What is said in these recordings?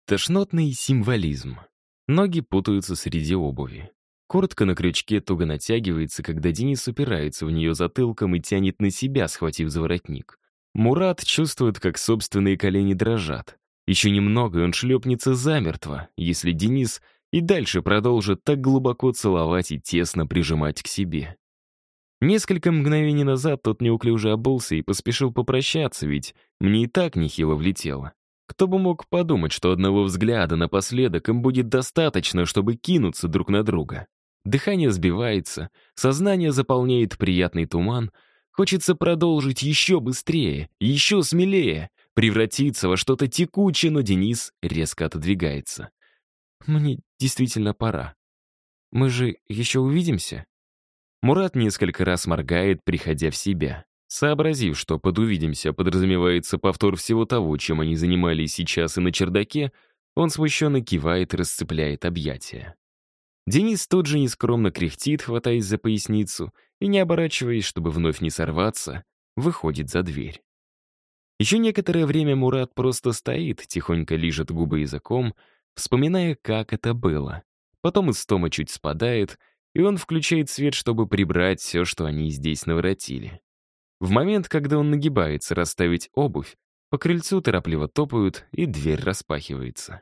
Тошнотный символизм. Ноги путаются среди обуви. Куртка на крючке туго натягивается, когда Денис упирается в нее затылком и тянет на себя, схватив за воротник. Мурат чувствует, как собственные колени дрожат. Еще немного, и он шлепнется замертво, если Денис и дальше продолжит так глубоко целовать и тесно прижимать к себе. Несколько мгновений назад тот неуклюже обулся и поспешил попрощаться, ведь мне и так нехило влетело. Кто бы мог подумать, что одного взгляда напоследок им будет достаточно, чтобы кинуться друг на друга. Дыхание сбивается, сознание заполняет приятный туман. Хочется продолжить еще быстрее, еще смелее, превратиться во что-то текучее, но Денис резко отодвигается. «Мне действительно пора. Мы же еще увидимся?» Мурат несколько раз моргает, приходя в себя. Сообразив, что под «увидимся» подразумевается повтор всего того, чем они занимались сейчас и на чердаке, он смущенно кивает и расцепляет объятия. Денис тут же нескромно кряхтит, хватаясь за поясницу, и, не оборачиваясь, чтобы вновь не сорваться, выходит за дверь. Еще некоторое время Мурат просто стоит, тихонько лижет губы языком, вспоминая, как это было. Потом истома чуть спадает, и он включает свет, чтобы прибрать все, что они здесь наворотили. В момент, когда он нагибается расставить обувь, по крыльцу торопливо топают, и дверь распахивается.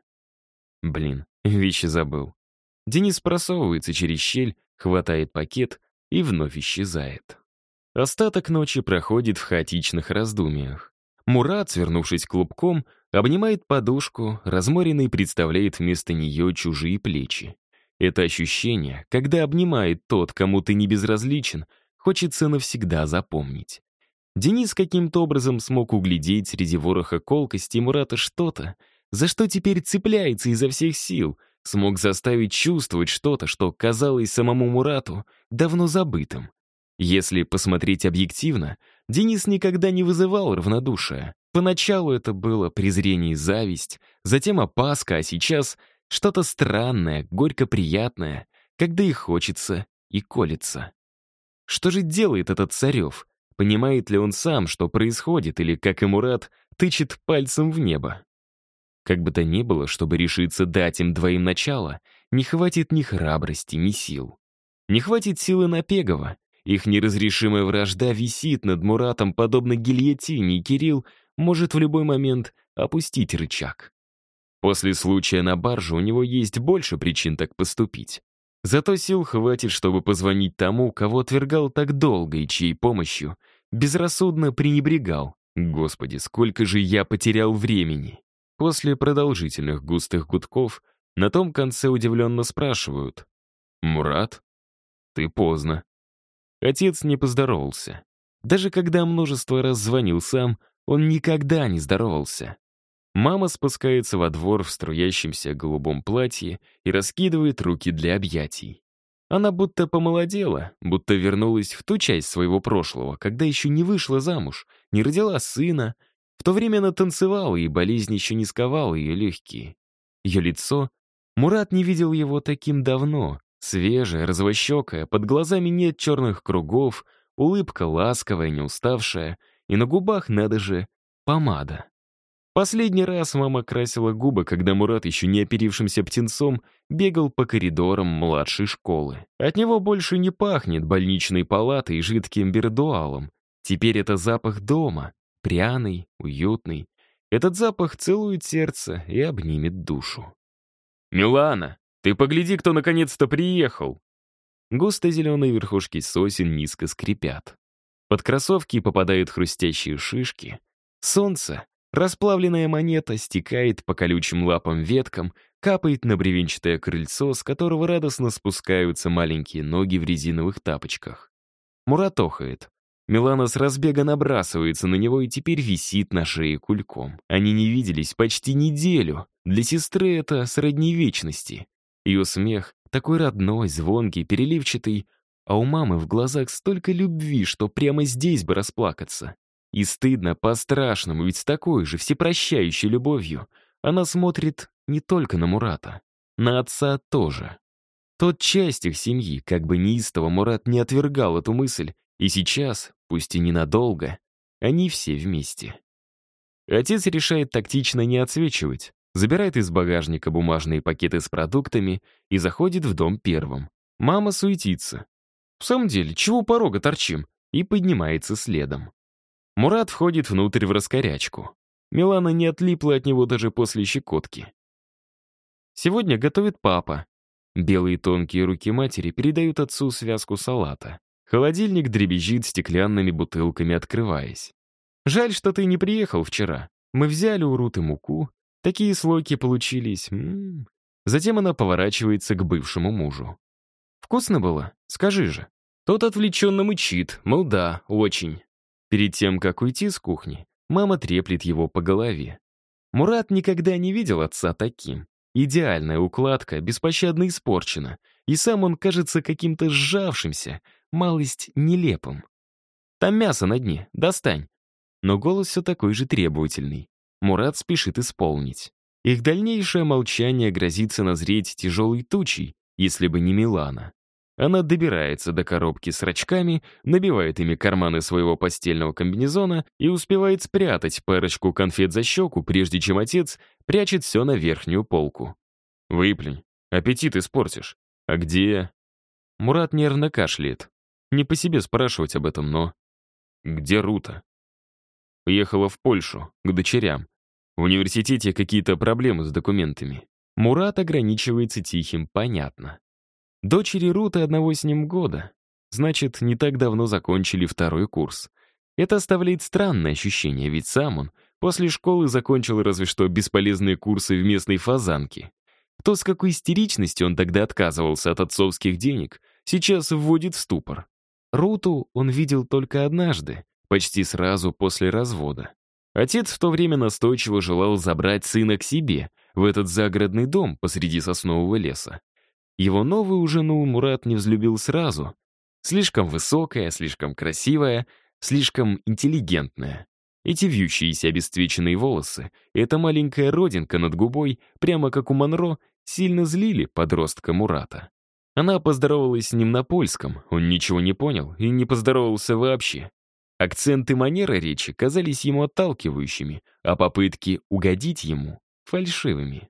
Блин, вещи забыл. Денис просовывается через щель, хватает пакет и вновь исчезает. Остаток ночи проходит в хаотичных раздумьях. Мурат, свернувшись клубком, обнимает подушку, разморенный представляет вместо нее чужие плечи. Это ощущение, когда обнимает тот, кому ты не безразличен, хочется навсегда запомнить. Денис каким-то образом смог углядеть среди вороха колкости Мурата что-то, за что теперь цепляется изо всех сил, смог заставить чувствовать что-то, что казалось самому Мурату давно забытым. Если посмотреть объективно, Денис никогда не вызывал равнодушия. Поначалу это было презрение и зависть, затем опаска, а сейчас что-то странное, горько приятное, когда и хочется, и колется. Что же делает этот Царев? Понимает ли он сам, что происходит, или, как и Мурат, тычет пальцем в небо? Как бы то ни было, чтобы решиться дать им двоим начало, не хватит ни храбрости, ни сил. Не хватит силы на Пегова. Их неразрешимая вражда висит над Муратом подобно гильотине, и Кирилл может в любой момент опустить рычаг. После случая на барже у него есть больше причин так поступить. Зато сил хватит, чтобы позвонить тому, кого отвергал так долго и чьей помощью безрассудно пренебрегал. Господи, сколько же я потерял времени. После продолжительных густых гудков на том конце удивленно спрашивают: «Мурат, ты поздно». Отец не поздоровался. Даже когда множество раз звонил сам, он никогда не здоровался. Мама спускается во двор в струящемся голубом платье и раскидывает руки для объятий. Она будто помолодела, будто вернулась в ту часть своего прошлого, когда еще не вышла замуж, не родила сына. В то время она танцевала, и болезнь еще не сковала ее легкие. Ее лицо... Мурат не видел его таким давно. Свежее, розовощекое, под глазами нет черных кругов, улыбка ласковая, не уставшая, и на губах, надо же, помада. Последний раз мама красила губы, когда Мурат, еще не оперившимся птенцом, бегал по коридорам младшей школы. От него больше не пахнет больничной палатой и жидким бердуалом. Теперь это запах дома, пряный, уютный. Этот запах целует сердце и обнимет душу. «Милана, ты погляди, кто наконец-то приехал!» Густо-зеленые верхушки сосен низко скрипят. Под кроссовки попадают хрустящие шишки. Солнце, расплавленная монета, стекает по колючим лапам веткам, капает на бревенчатое крыльцо, с которого радостно спускаются маленькие ноги в резиновых тапочках. Мурат охает. Милана с разбега набрасывается на него и теперь висит на шее кульком. Они не виделись почти неделю. Для сестры это сродни вечности. Ее смех такой родной, звонкий, переливчатый, а у мамы в глазах столько любви, что прямо здесь бы расплакаться. И стыдно по-страшному, ведь с такой же всепрощающей любовью она смотрит не только на Мурата, на отца тоже. Тот часть их семьи, как бы неистово Мурат не отвергал эту мысль, и сейчас, пусть и ненадолго, они все вместе. Отец решает тактично не отсвечивать. забирает из багажника бумажные пакеты с продуктами и заходит в дом первым. Мама суетится. В самом деле, чего у порога торчим? И поднимается следом. Мурат входит внутрь в раскорячку. Милана не отлипла от него даже после щекотки. Сегодня готовит папа. Белые тонкие руки матери передают отцу связку салата. Холодильник дребезжит стеклянными бутылками, открываясь. «Жаль, что ты не приехал вчера. Мы взяли у Руты муку. Такие слойки получились. Затем она поворачивается к бывшему мужу. «Вкусно было? Скажи же». Тот отвлеченно мычит, мол, да, очень. Перед тем, как уйти с кухни, мама треплет его по голове. Мурат никогда не видел отца таким. Идеальная укладка, беспощадно испорчена, и сам он кажется каким-то сжавшимся, малость нелепым. «Там мясо на дне, достань». Но голос все такой же требовательный. Мурат спешит исполнить. Их дальнейшее молчание грозится назреть тяжелой тучей, если бы не Милана. Она добирается до коробки с рачками, набивает ими карманы своего постельного комбинезона и успевает спрятать парочку конфет за щеку, прежде чем отец прячет все на верхнюю полку. «Выплюнь, аппетит испортишь». «А где?» Мурат нервно кашляет. Не по себе спрашивать об этом, но... «Где Рута?» Уехала в Польшу, к дочерям. В университете какие-то проблемы с документами. Мурат ограничивается тихим «понятно». Дочери Руты одного с ним года. Значит, не так давно закончили второй курс. Это оставляет странное ощущение, ведь сам он после школы закончил разве что бесполезные курсы в местной фазанке. То, с какой истеричностью он тогда отказывался от отцовских денег, сейчас вводит в ступор. Руту он видел только однажды, почти сразу после развода. Отец в то время настойчиво желал забрать сына к себе, в этот загородный дом посреди соснового леса. Его новую жену Мурат не взлюбил сразу. Слишком высокая, слишком красивая, слишком интеллигентная. Эти вьющиеся обесцвеченные волосы, эта маленькая родинка над губой, прямо как у Монро, сильно злили подростка Мурата. Она поздоровалась с ним на польском, он ничего не понял и не поздоровался вообще. Акцент и манера речи казались ему отталкивающими, а попытки угодить ему — фальшивыми.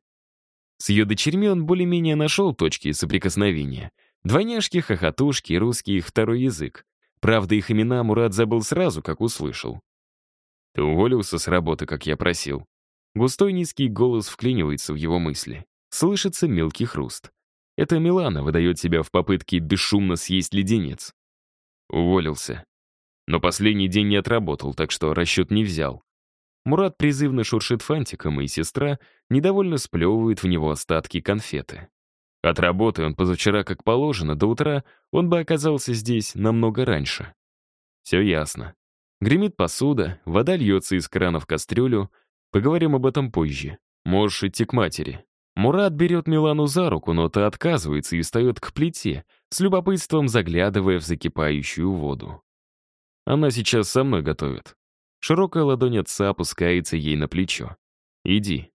С ее дочерьми он более-менее нашел точки соприкосновения. Двойняшки, хохотушки, русский их второй язык. Правда, их имена Мурат забыл сразу, как услышал. «Ты уволился с работы, как я просил». Густой низкий голос вклинивается в его мысли. Слышится мелкий хруст. Это Милана выдает себя в попытке бесшумно съесть леденец. Уволился. Но последний день не отработал, так что расчет не взял. Мурат призывно шуршит фантиком, и сестра недовольно сплевывает в него остатки конфеты. От работы он позавчера, как положено, до утра он бы оказался здесь намного раньше. Все ясно. Гремит посуда, вода льется из крана в кастрюлю. Поговорим об этом позже. Можешь идти к матери. Мурат берет Милану за руку, но та отказывается и встает к плите, с любопытством заглядывая в закипающую воду. Она сейчас со мной готовит. Широкая ладонь отца опускается ей на плечо. «Иди».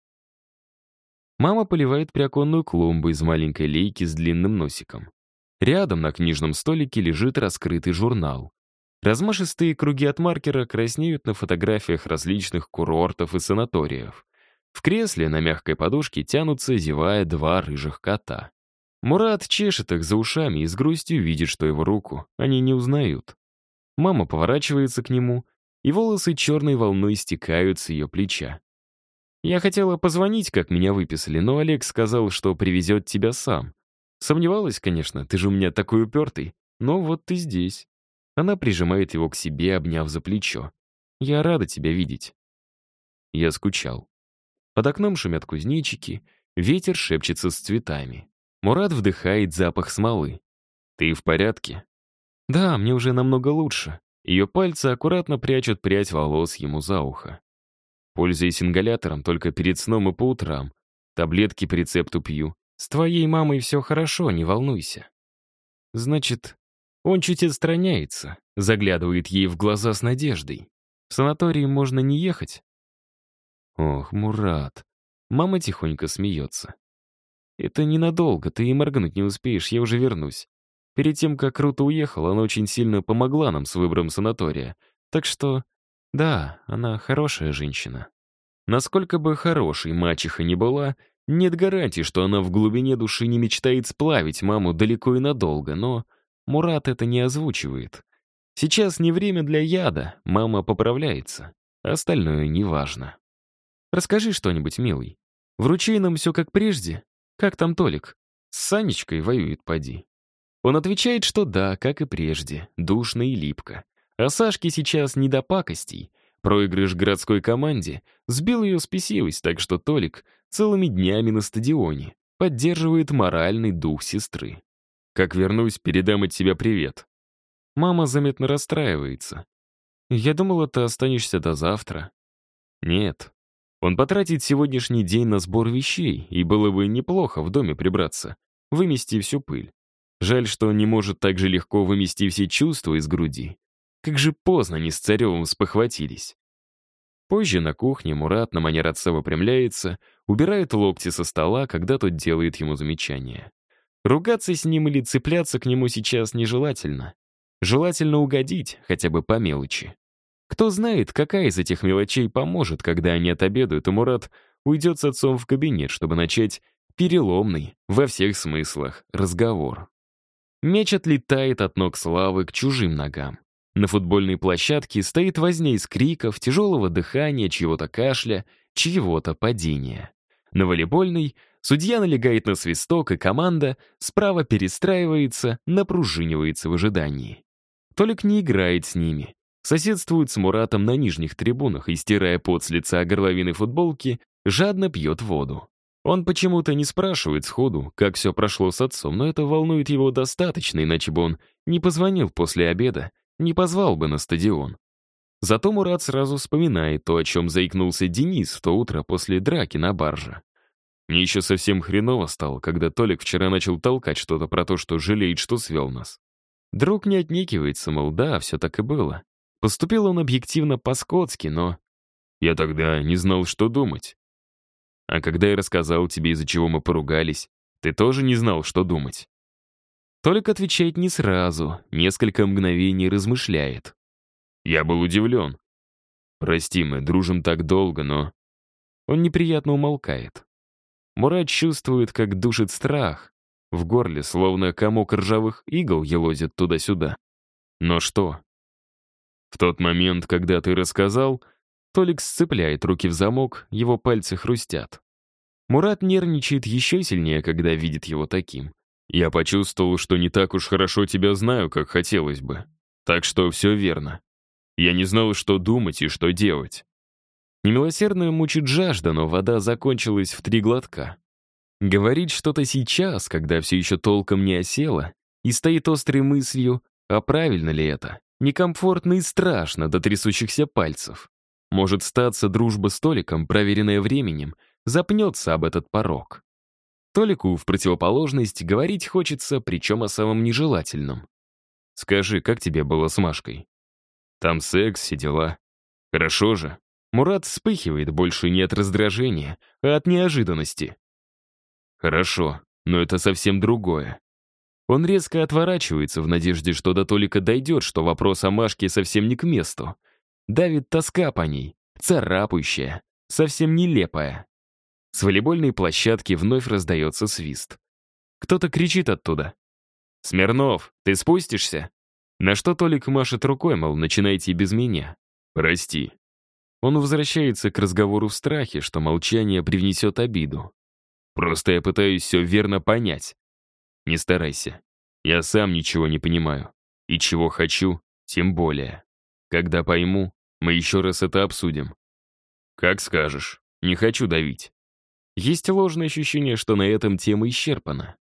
Мама поливает приоконную клумбу из маленькой лейки с длинным носиком. Рядом на книжном столике лежит раскрытый журнал. Размашистые круги от маркера краснеют на фотографиях различных курортов и санаториев. В кресле на мягкой подушке тянутся, зевая, два рыжих кота. Мурат чешет их за ушами и с грустью видит, что его руку они не узнают. Мама поворачивается к нему, и волосы черной волной стекают с ее плеча. «Я хотела позвонить, как меня выписали, но Олег сказал, что привезет тебя сам. Сомневалась, конечно, ты же у меня такой упертый, но вот ты здесь». Она прижимает его к себе, обняв за плечо. «Я рада тебя видеть». Я скучал. Под окном шумят кузнечики, ветер шепчется с цветами. Мурат вдыхает запах смолы. «Ты в порядке?» «Да, мне уже намного лучше». Ее пальцы аккуратно прячут прядь волос ему за ухо. Пользуюсь ингалятором только перед сном и по утрам. Таблетки по рецепту пью. С твоей мамой все хорошо, не волнуйся. Значит, он чуть отстраняется, заглядывает ей в глаза с надеждой. В санатории можно не ехать? Ох, Мурат. Мама тихонько смеется. Это ненадолго, ты и моргнуть не успеешь, я уже вернусь. Перед тем, как Рута уехала, она очень сильно помогла нам с выбором санатория. Так что, да, она хорошая женщина. Насколько бы хорошей мачеха ни была, нет гарантии, что она в глубине души не мечтает сплавить маму далеко и надолго, но Мурат это не озвучивает. Сейчас не время для яда, мама поправляется, остальное неважно. Расскажи что-нибудь, милый. В ручейном все как прежде? Как там Толик? С Санечкой воюет, поди. Он отвечает, что да, как и прежде, душно и липко. А Сашке сейчас не до пакостей. Проигрыш городской команде сбил ее спесивость, так что Толик целыми днями на стадионе поддерживает моральный дух сестры. Как вернусь, передам от тебя привет. Мама заметно расстраивается. Я думала, ты останешься до завтра. Нет. Он потратит сегодняшний день на сбор вещей, и было бы неплохо в доме прибраться, вымести всю пыль. Жаль, что он не может так же легко вымести все чувства из груди. Как же поздно они с Царевым спохватились. Позже на кухне Мурат на манер отца выпрямляется, убирает локти со стола, когда тот делает ему замечание. Ругаться с ним или цепляться к нему сейчас нежелательно. Желательно угодить, хотя бы по мелочи. Кто знает, какая из этих мелочей поможет, когда они отобедают, и Мурат уйдет с отцом в кабинет, чтобы начать переломный, во всех смыслах, разговор. Мяч отлетает от ног Славы к чужим ногам. На футбольной площадке стоит возня из криков, тяжелого дыхания, чьего-то кашля, чьего-то падения. На волейбольной судья налегает на свисток, и команда справа перестраивается, напружинивается в ожидании. Толик не играет с ними. Соседствует с Муратом на нижних трибунах и, стирая пот с лица горловины футболки, жадно пьет воду. Он почему-то не спрашивает сходу, как все прошло с отцом, но это волнует его достаточно, иначе бы он не позвонил после обеда, не позвал бы на стадион. Зато Мурат сразу вспоминает то, о чем заикнулся Денис в то утро после драки на барже. Мне еще совсем хреново стало, когда Толик вчера начал толкать что-то про то, что жалеет, что свел нас. Друг не отнекивается, мол, да, все так и было. Поступил он объективно по-скотски, но... Я тогда не знал, что думать. А когда я рассказал тебе, из-за чего мы поругались, ты тоже не знал, что думать. Толик отвечает не сразу, несколько мгновений размышляет. Я был удивлен. Прости, мы дружим так долго, но... Он неприятно умолкает. Мурат чувствует, как душит страх. В горле словно комок ржавых игл елозит туда-сюда. Но что? В тот момент, когда ты рассказал, Толик сцепляет руки в замок, его пальцы хрустят. Мурат нервничает еще сильнее, когда видит его таким. Я почувствовал, что не так уж хорошо тебя знаю, как хотелось бы. Так что все верно. Я не знал, что думать и что делать. Немилосердно мучит жажда, но вода закончилась в 3 глотка. Говорить что-то сейчас, когда все еще толком не осело, и стоит острой мыслью, а правильно ли это? Некомфортно и страшно до трясущихся пальцев. Может статься дружба с Толиком, проверенная временем, запнется об этот порог. Толику, в противоположность, говорить хочется, причем о самом нежелательном. «Скажи, как тебе было с Машкой? Там секс, все дела. Хорошо же». Мурат вспыхивает больше не от раздражения, а от неожиданности. «Хорошо, но это совсем другое». Он резко отворачивается в надежде, что до Толика дойдет, что вопрос о Машке совсем не к месту. Давит тоска по ней, царапающая, совсем нелепая. С волейбольной площадки вновь раздается свист. Кто-то кричит оттуда. «Смирнов, ты спустишься?» На что Толик машет рукой, мол, начинайте без меня. «Прости». Он возвращается к разговору в страхе, что молчание привнесет обиду. «Просто я пытаюсь все верно понять. Не старайся. Я сам ничего не понимаю. И чего хочу, тем более. Когда пойму, мы еще раз это обсудим». «Как скажешь. Не хочу давить». Есть ложное ощущение, что на этом тема исчерпана.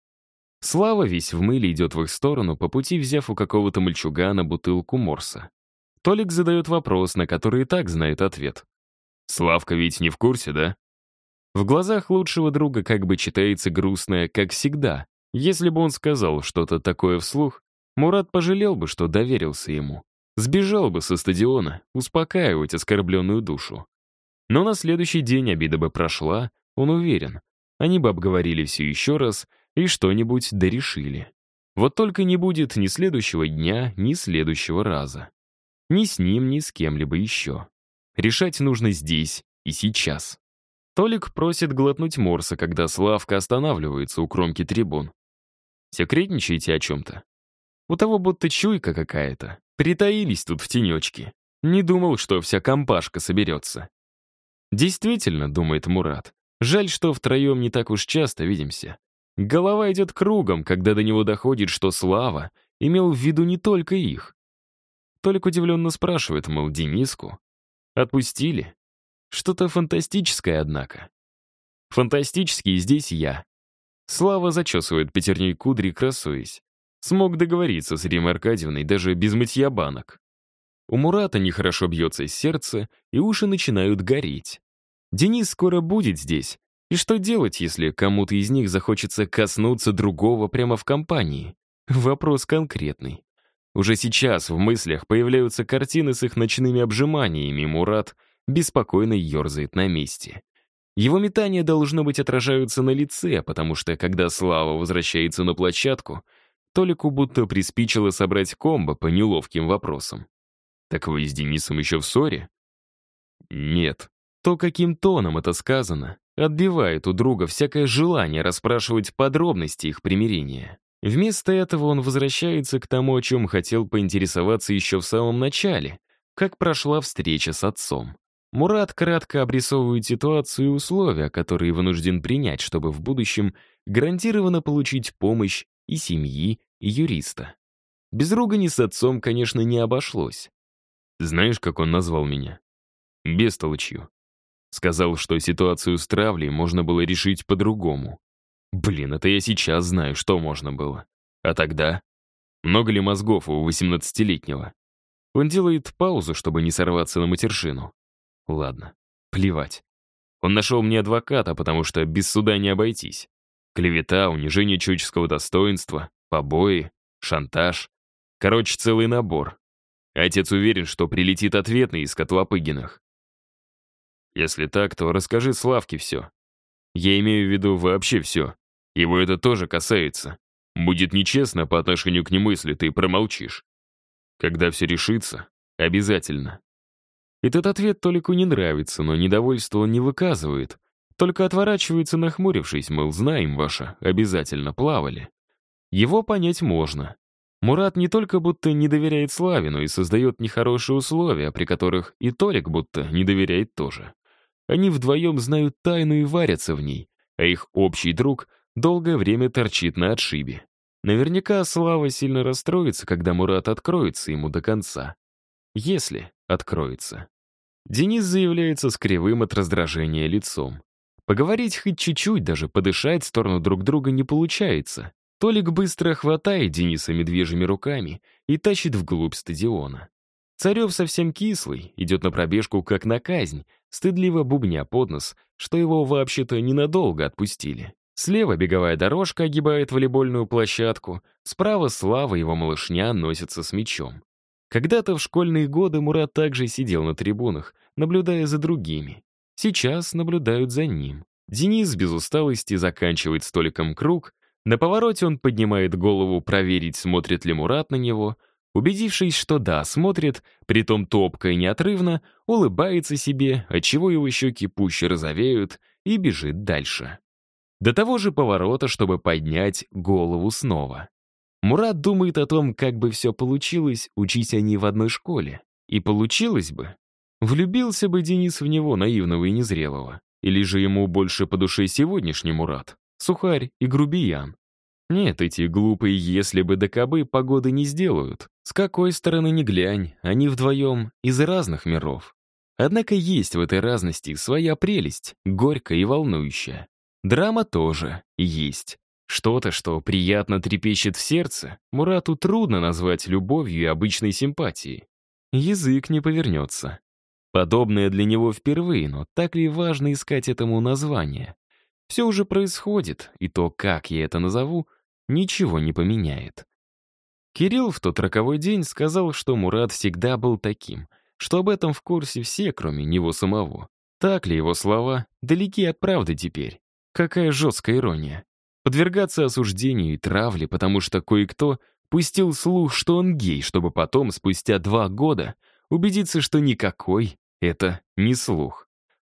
Слава весь в мыле идет в их сторону, по пути взяв у какого-то мальчугана бутылку морса. Толик задает вопрос, на который и так знает ответ. «Славка ведь не в курсе, да?» В глазах лучшего друга как бы читается грустное «как всегда». Если бы он сказал что-то такое вслух, Мурат пожалел бы, что доверился ему. Сбежал бы со стадиона, успокаивать оскорбленную душу. Но на следующий день обида бы прошла, он уверен. Они бы обговорили все еще раз и что-нибудь дорешили. Вот только не будет ни следующего дня, ни следующего раза. Ни с ним, ни с кем-либо еще. Решать нужно здесь и сейчас. Толик просит глотнуть морса, когда Славка останавливается у кромки трибун. Секретничаете о чем-то? У того будто чуйка какая-то. Притаились тут в тенечке. Не думал, что вся компашка соберется. Действительно, думает Мурат. Жаль, что втроем не так уж часто видимся. Голова идет кругом, когда до него доходит, что Слава имел в виду не только их. Толик удивленно спрашивает, мол, Дениску отпустили? Что-то фантастическое, однако. Фантастический здесь я. Слава зачесывает пятерней кудри, красуясь. Смог договориться с Римой Аркадьевной даже без мытья банок. У Мурата нехорошо бьется сердце, и уши начинают гореть. Денис скоро будет здесь. И что делать, если кому-то из них захочется коснуться другого прямо в компании? Вопрос конкретный. Уже сейчас в мыслях появляются картины с их ночными обжиманиями, и Мурат беспокойно ерзает на месте. Его метания, должно быть, отражаются на лице, потому что, когда Слава возвращается на площадку, Толику будто приспичило собрать комбо по неловким вопросам. «Так вы с Денисом еще в ссоре?» «Нет». То, каким тоном это сказано, отбивает у друга всякое желание расспрашивать подробности их примирения. Вместо этого он возвращается к тому, о чем хотел поинтересоваться еще в самом начале, как прошла встреча с отцом. Мурат кратко обрисовывает ситуацию и условия, которые вынужден принять, чтобы в будущем гарантированно получить помощь и семьи, и юриста. Без ругани с отцом, конечно, не обошлось. Знаешь, как он назвал меня? Бестолочью. Сказал, что ситуацию с травлей можно было решить по-другому. Блин, это я сейчас знаю, что можно было. А тогда? Много ли мозгов у 18-летнего? Он делает паузу, чтобы не сорваться на матершину. Ладно, плевать. Он нашел мне адвоката, потому что без суда не обойтись. Клевета, унижение человеческого достоинства, побои, шантаж. Короче, целый набор. Отец уверен, что прилетит ответный из Котлопыгиных. Если так, то расскажи Славке все. Я имею в виду вообще все. Его это тоже касается. Будет нечестно по отношению к нему, если ты промолчишь. Когда все решится, обязательно. Этот ответ Толику не нравится, но недовольство он не выказывает. Только отворачивается, нахмурившись, мол, знаем ваше, обязательно плавали. Его понять можно. Мурат не только будто не доверяет Славе, но и создает нехорошие условия, при которых и Толик будто не доверяет тоже. Они вдвоем знают тайну и варятся в ней, а их общий друг долгое время торчит на отшибе. Наверняка Слава сильно расстроится, когда Мурат откроется ему до конца. Если откроется. Денис заявляется с кривым от раздражения лицом. Поговорить хоть чуть-чуть, даже подышать в сторону друг друга не получается. Толик быстро хватает Дениса медвежьими руками и тащит вглубь стадиона. Царев совсем кислый, идет на пробежку как на казнь, стыдливо бубня под нос, что его вообще-то ненадолго отпустили. Слева беговая дорожка огибает волейбольную площадку, справа Слава и его малышня носятся с мячом. Когда-то в школьные годы Мурат также сидел на трибунах, наблюдая за другими. Сейчас наблюдают за ним. Денис без усталости заканчивает столиком круг, на повороте он поднимает голову проверить, смотрит ли Мурат на него. Убедившись, что да, смотрит, притом топко и неотрывно, улыбается себе, отчего его щеки пуще розовеют, и бежит дальше. До того же поворота, чтобы поднять голову снова. Мурат думает о том, как бы все получилось, учись они в одной школе. И получилось бы. Влюбился бы Денис в него, наивного и незрелого. Или же ему больше по душе сегодняшний Мурат, сухарь и грубиян. Нет, эти глупые «если бы да кабы» погоды не сделают. С какой стороны ни глянь, они вдвоем из разных миров. Однако есть в этой разности своя прелесть, горькая и волнующая. Драма тоже есть. Что-то, что приятно трепещет в сердце, Мурату трудно назвать любовью и обычной симпатией. Язык не повернется. Подобное для него впервые, но так ли важно искать этому название? Все уже происходит, и то, как я это назову, ничего не поменяет. Кирилл в тот роковой день сказал, что Мурат всегда был таким, что об этом в курсе все, кроме него самого. Так ли его слова далеки от правды теперь? Какая жесткая ирония. Подвергаться осуждению и травле, потому что кое-кто пустил слух, что он гей, чтобы потом, спустя 2 года, убедиться, что никакой это не слух.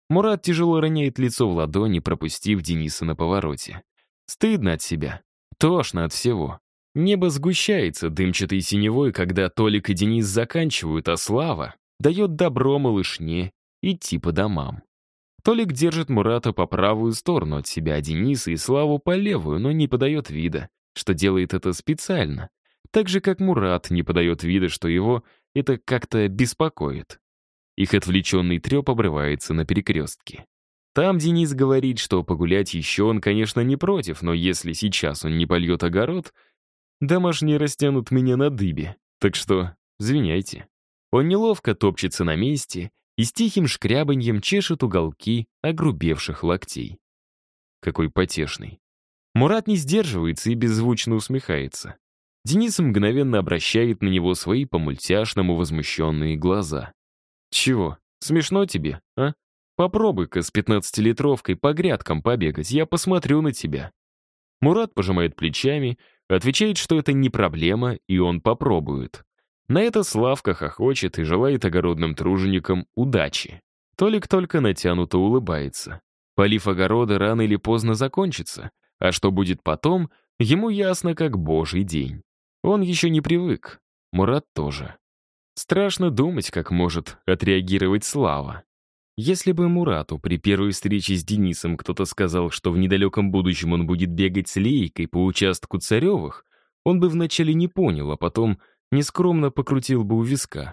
Мурат тяжело роняет лицо в ладони, пропустив Дениса на повороте. Стыдно от себя. Тошно от всего. Небо сгущается дымчатой синевой, когда Толик и Денис заканчивают, а Слава дает добро малышне идти по домам. Толик держит Мурата по правую сторону от себя, а Дениса и Славу по левую, но не подает вида, что делает это специально. Так же, как Мурат не подает вида, что его это как-то беспокоит. Их отвлеченный треп обрывается на перекрестке. Там Денис говорит, что погулять еще он, конечно, не против, но если сейчас он не польет огород, домашние растянут меня на дыбе. Так что, извиняйте. Он неловко топчется на месте и с тихим шкрябаньем чешет уголки огрубевших локтей. Какой потешный. Мурат не сдерживается и беззвучно усмехается. Денис мгновенно обращает на него свои по-мультяшному возмущенные глаза. «Чего, смешно тебе, а? Попробуй-ка с 15-литровкой по грядкам побегать, я посмотрю на тебя». Мурат пожимает плечами, отвечает, что это не проблема, и он попробует. На это Славка хохочет и желает огородным труженикам удачи. Толик только натянуто улыбается. Полив огорода рано или поздно закончится, а что будет потом, ему ясно как божий день. Он еще не привык, Мурат тоже. Страшно думать, как может отреагировать Слава. Если бы Мурату при первой встрече с Денисом кто-то сказал, что в недалеком будущем он будет бегать с Лейкой по участку Царевых, он бы вначале не понял, а потом нескромно покрутил бы у виска.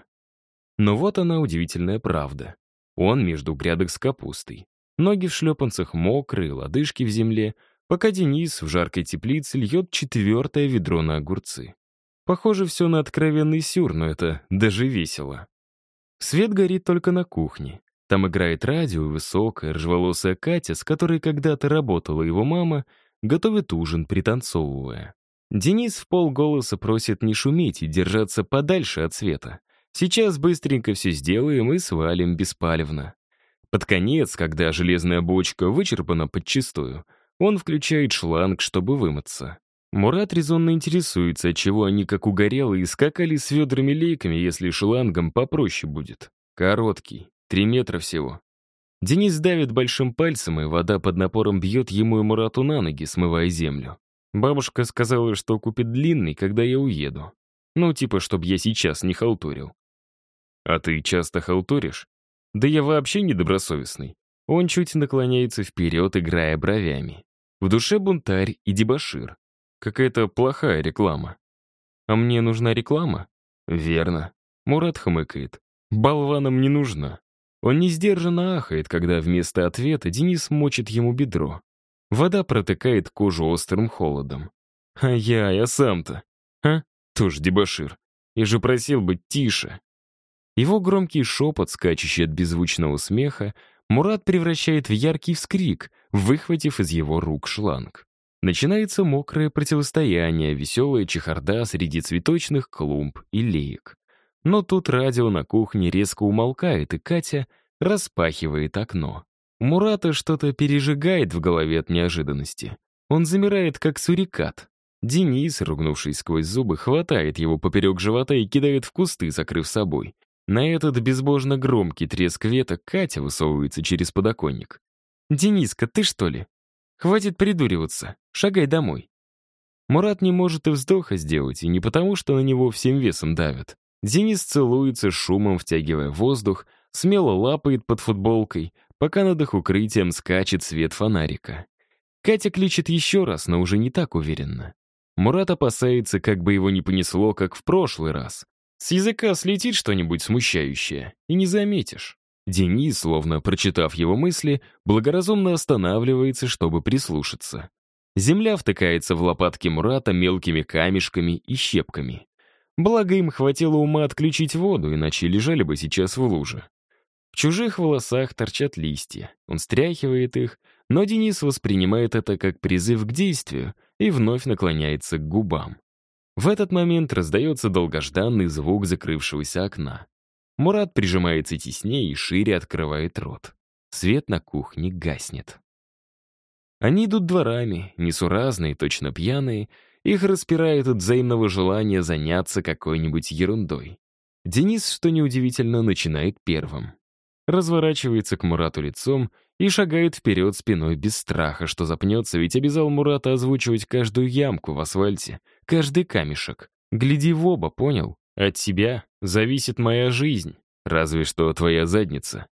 Но вот она удивительная правда. Он между грядок с капустой. Ноги в шлепанцах мокрые, лодыжки в земле, пока Денис в жаркой теплице льет 4-е ведро на огурцы. Похоже, все на откровенный сюр, но это даже весело. Свет горит только на кухне. Там играет радио, и высокая, рыжеволосая Катя, с которой когда-то работала его мама, готовит ужин, пританцовывая. Денис в полголоса просит не шуметь и держаться подальше от света. Сейчас быстренько все сделаем и свалим беспалевно. Под конец, когда железная бочка вычерпана подчистую, он включает шланг, чтобы вымыться. Мурат резонно интересуется, отчего они, как угорелые, скакали с ведрами-лейками, если шлангом попроще будет. Короткий, 3 метра всего. Денис давит большим пальцем, и вода под напором бьет ему и Мурату на ноги, смывая землю. Бабушка сказала, что купит длинный, когда я уеду. Ну, типа, чтоб я сейчас не халтурил. А ты часто халтуришь? Да я вообще недобросовестный. Он чуть наклоняется вперед, играя бровями. В душе бунтарь и дебошир. Какая-то плохая реклама. А мне нужна реклама? Верно. Мурат хмыкает. Болванам не нужна. Он несдержанно ахает, когда вместо ответа Денис мочит ему бедро. Вода протыкает кожу острым холодом. А сам-то? А? Тоже дебошир. Я же просил быть тише. Его громкий шепот, скачущий от беззвучного смеха, Мурат превращает в яркий вскрик, выхватив из его рук шланг. Начинается мокрое противостояние, веселая чехарда среди цветочных клумб и леек. Но тут радио на кухне резко умолкает, и Катя распахивает окно. У Мурата что-то пережигает в голове от неожиданности. Он замирает, как сурикат. Денис, ругнувшись сквозь зубы, хватает его поперек живота и кидает в кусты, закрыв собой. На этот безбожно громкий треск веток Катя высовывается через подоконник. «Дениска, ты что ли? Хватит придуриваться, шагай домой». Мурат не может и вздоха сделать, и не потому, что на него всем весом давят. Денис целуется, шумом втягивая воздух, смело лапает под футболкой, пока над их укрытием скачет свет фонарика. Катя кличет еще раз, но уже не так уверенно. Мурат опасается, как бы его не понесло, как в прошлый раз. С языка слетит что-нибудь смущающее, и не заметишь. Денис, словно прочитав его мысли, благоразумно останавливается, чтобы прислушаться. Земля втыкается в лопатки Мурата мелкими камешками и щепками. Благо им хватило ума отключить воду, иначе лежали бы сейчас в луже. В чужих волосах торчат листья. Он стряхивает их, но Денис воспринимает это как призыв к действию и вновь наклоняется к губам. В этот момент раздается долгожданный звук закрывшегося окна. Мурат прижимается теснее и шире открывает рот. Свет на кухне гаснет. Они идут дворами, несуразные, точно пьяные. Их распирает от взаимного желания заняться какой-нибудь ерундой. Денис, что неудивительно, начинает первым. разворачивается к Мурату лицом и шагает вперед спиной без страха, что запнется, ведь обязал Мурата озвучивать каждую ямку в асфальте, каждый камешек. Гляди в оба, понял? От тебя зависит моя жизнь, разве что твоя задница.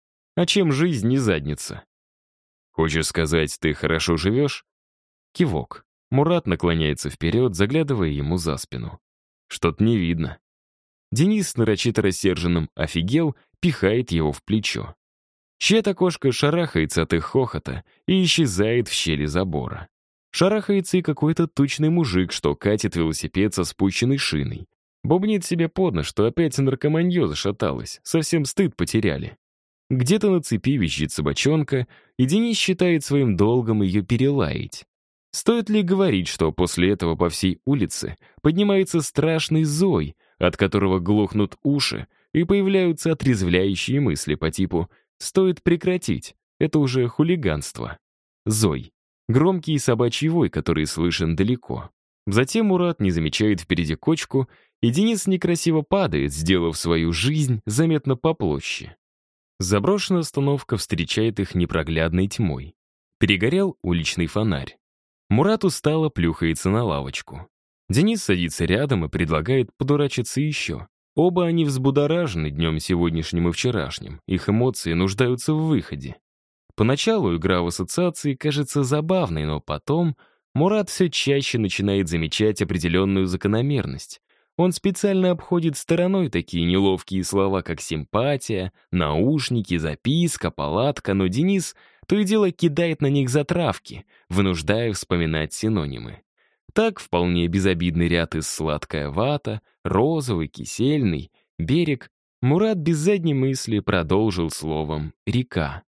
А чем жизнь не задница? Хочешь сказать, ты хорошо живешь? Кивок. Мурат наклоняется вперед, заглядывая ему за спину. Что-то не видно. Денис с нарочито рассерженным «офигел» пихает его в плечо. Чья-то кошка шарахается от их хохота и исчезает в щели забора. Шарахается и какой-то тучный мужик, что катит велосипед со спущенной шиной. Бубнит себе под нос, что опять наркоманье зашаталось, совсем стыд потеряли. Где-то на цепи визжит собачонка, и Денис считает своим долгом ее перелаять. Стоит ли говорить, что после этого по всей улице поднимается страшный зой, от которого глохнут уши, и появляются отрезвляющие мысли по типу «стоит прекратить, это уже хулиганство». Зой. Громкий собачий вой, который слышен далеко. Затем Мурат не замечает впереди кочку, и Денис некрасиво падает, сделав свою жизнь заметно попроще. Заброшенная остановка встречает их непроглядной тьмой. Перегорел уличный фонарь. Мурат устало плюхается на лавочку. Денис садится рядом и предлагает подурачиться еще. Оба они взбудоражены днем сегодняшним и вчерашним. Их эмоции нуждаются в выходе. Поначалу игра в ассоциации кажется забавной, но потом Мурат все чаще начинает замечать определенную закономерность. Он специально обходит стороной такие неловкие слова, как симпатия, наушники, записка, палатка, но Денис то и дело кидает на них затравки, вынуждая вспоминать синонимы. Так вполне безобидный ряд из сладкая вата, розовый, кисельный, берег. Мурат без задней мысли продолжил словом «река».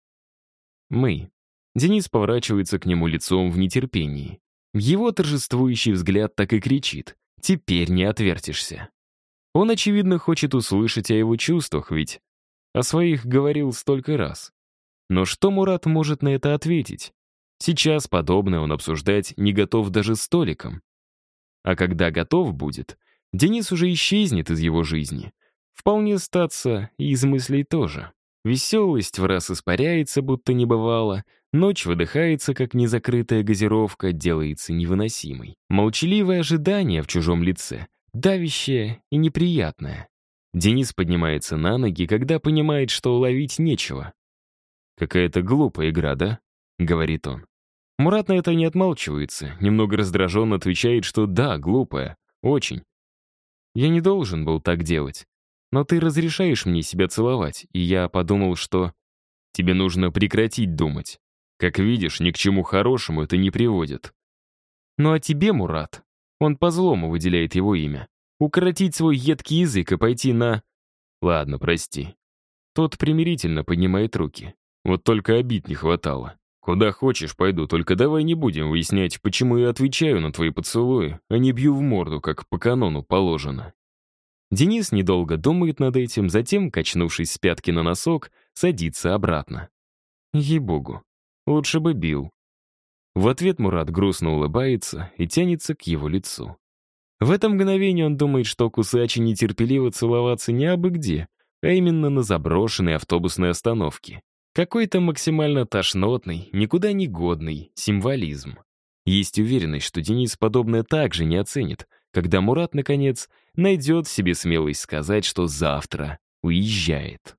«Мы». Денис поворачивается к нему лицом в нетерпении. Его торжествующий взгляд так и кричит: «Теперь не отвертишься». Он, очевидно, хочет услышать о его чувствах, ведь о своих говорил столько раз. Но что Мурат может на это ответить? Сейчас подобное он обсуждать не готов даже с Толиком. А когда готов будет, Денис уже исчезнет из его жизни. Вполне статься и из мыслей тоже. Веселость враз испаряется, будто не бывало, ночь выдыхается, как незакрытая газировка, делается невыносимой. Молчаливое ожидание в чужом лице, давящее и неприятное. Денис поднимается на ноги, когда понимает, что ловить нечего. «Какая-то глупая игра, да?» — говорит он. Мурат на это не отмалчивается, немного раздраженно отвечает, что да, глупая, очень. «Я не должен был так делать. Но ты разрешаешь мне себя целовать, и я подумал, что тебе нужно прекратить думать. Как видишь, ни к чему хорошему это не приводит. Ну а тебе, Мурат, он по-злому выделяет его имя, укоротить свой едкий язык и пойти на... Ладно, прости». Тот примирительно поднимает руки. Вот только обид не хватало. Куда хочешь, пойду, только давай не будем выяснять, почему я отвечаю на твои поцелуи, а не бью в морду, как по канону положено. Денис недолго думает над этим, затем, качнувшись с пятки на носок, садится обратно. Ей-богу, лучше бы бил. В ответ Мурат грустно улыбается и тянется к его лицу. В это мгновение он думает, что кусачи нетерпеливо целоваться не абы где, а именно на заброшенной автобусной остановке. Какой-то максимально тошнотный, никуда не годный символизм. Есть уверенность, что Денис подобное также не оценит, когда Мурат, наконец, найдет в себе смелость сказать, что завтра уезжает.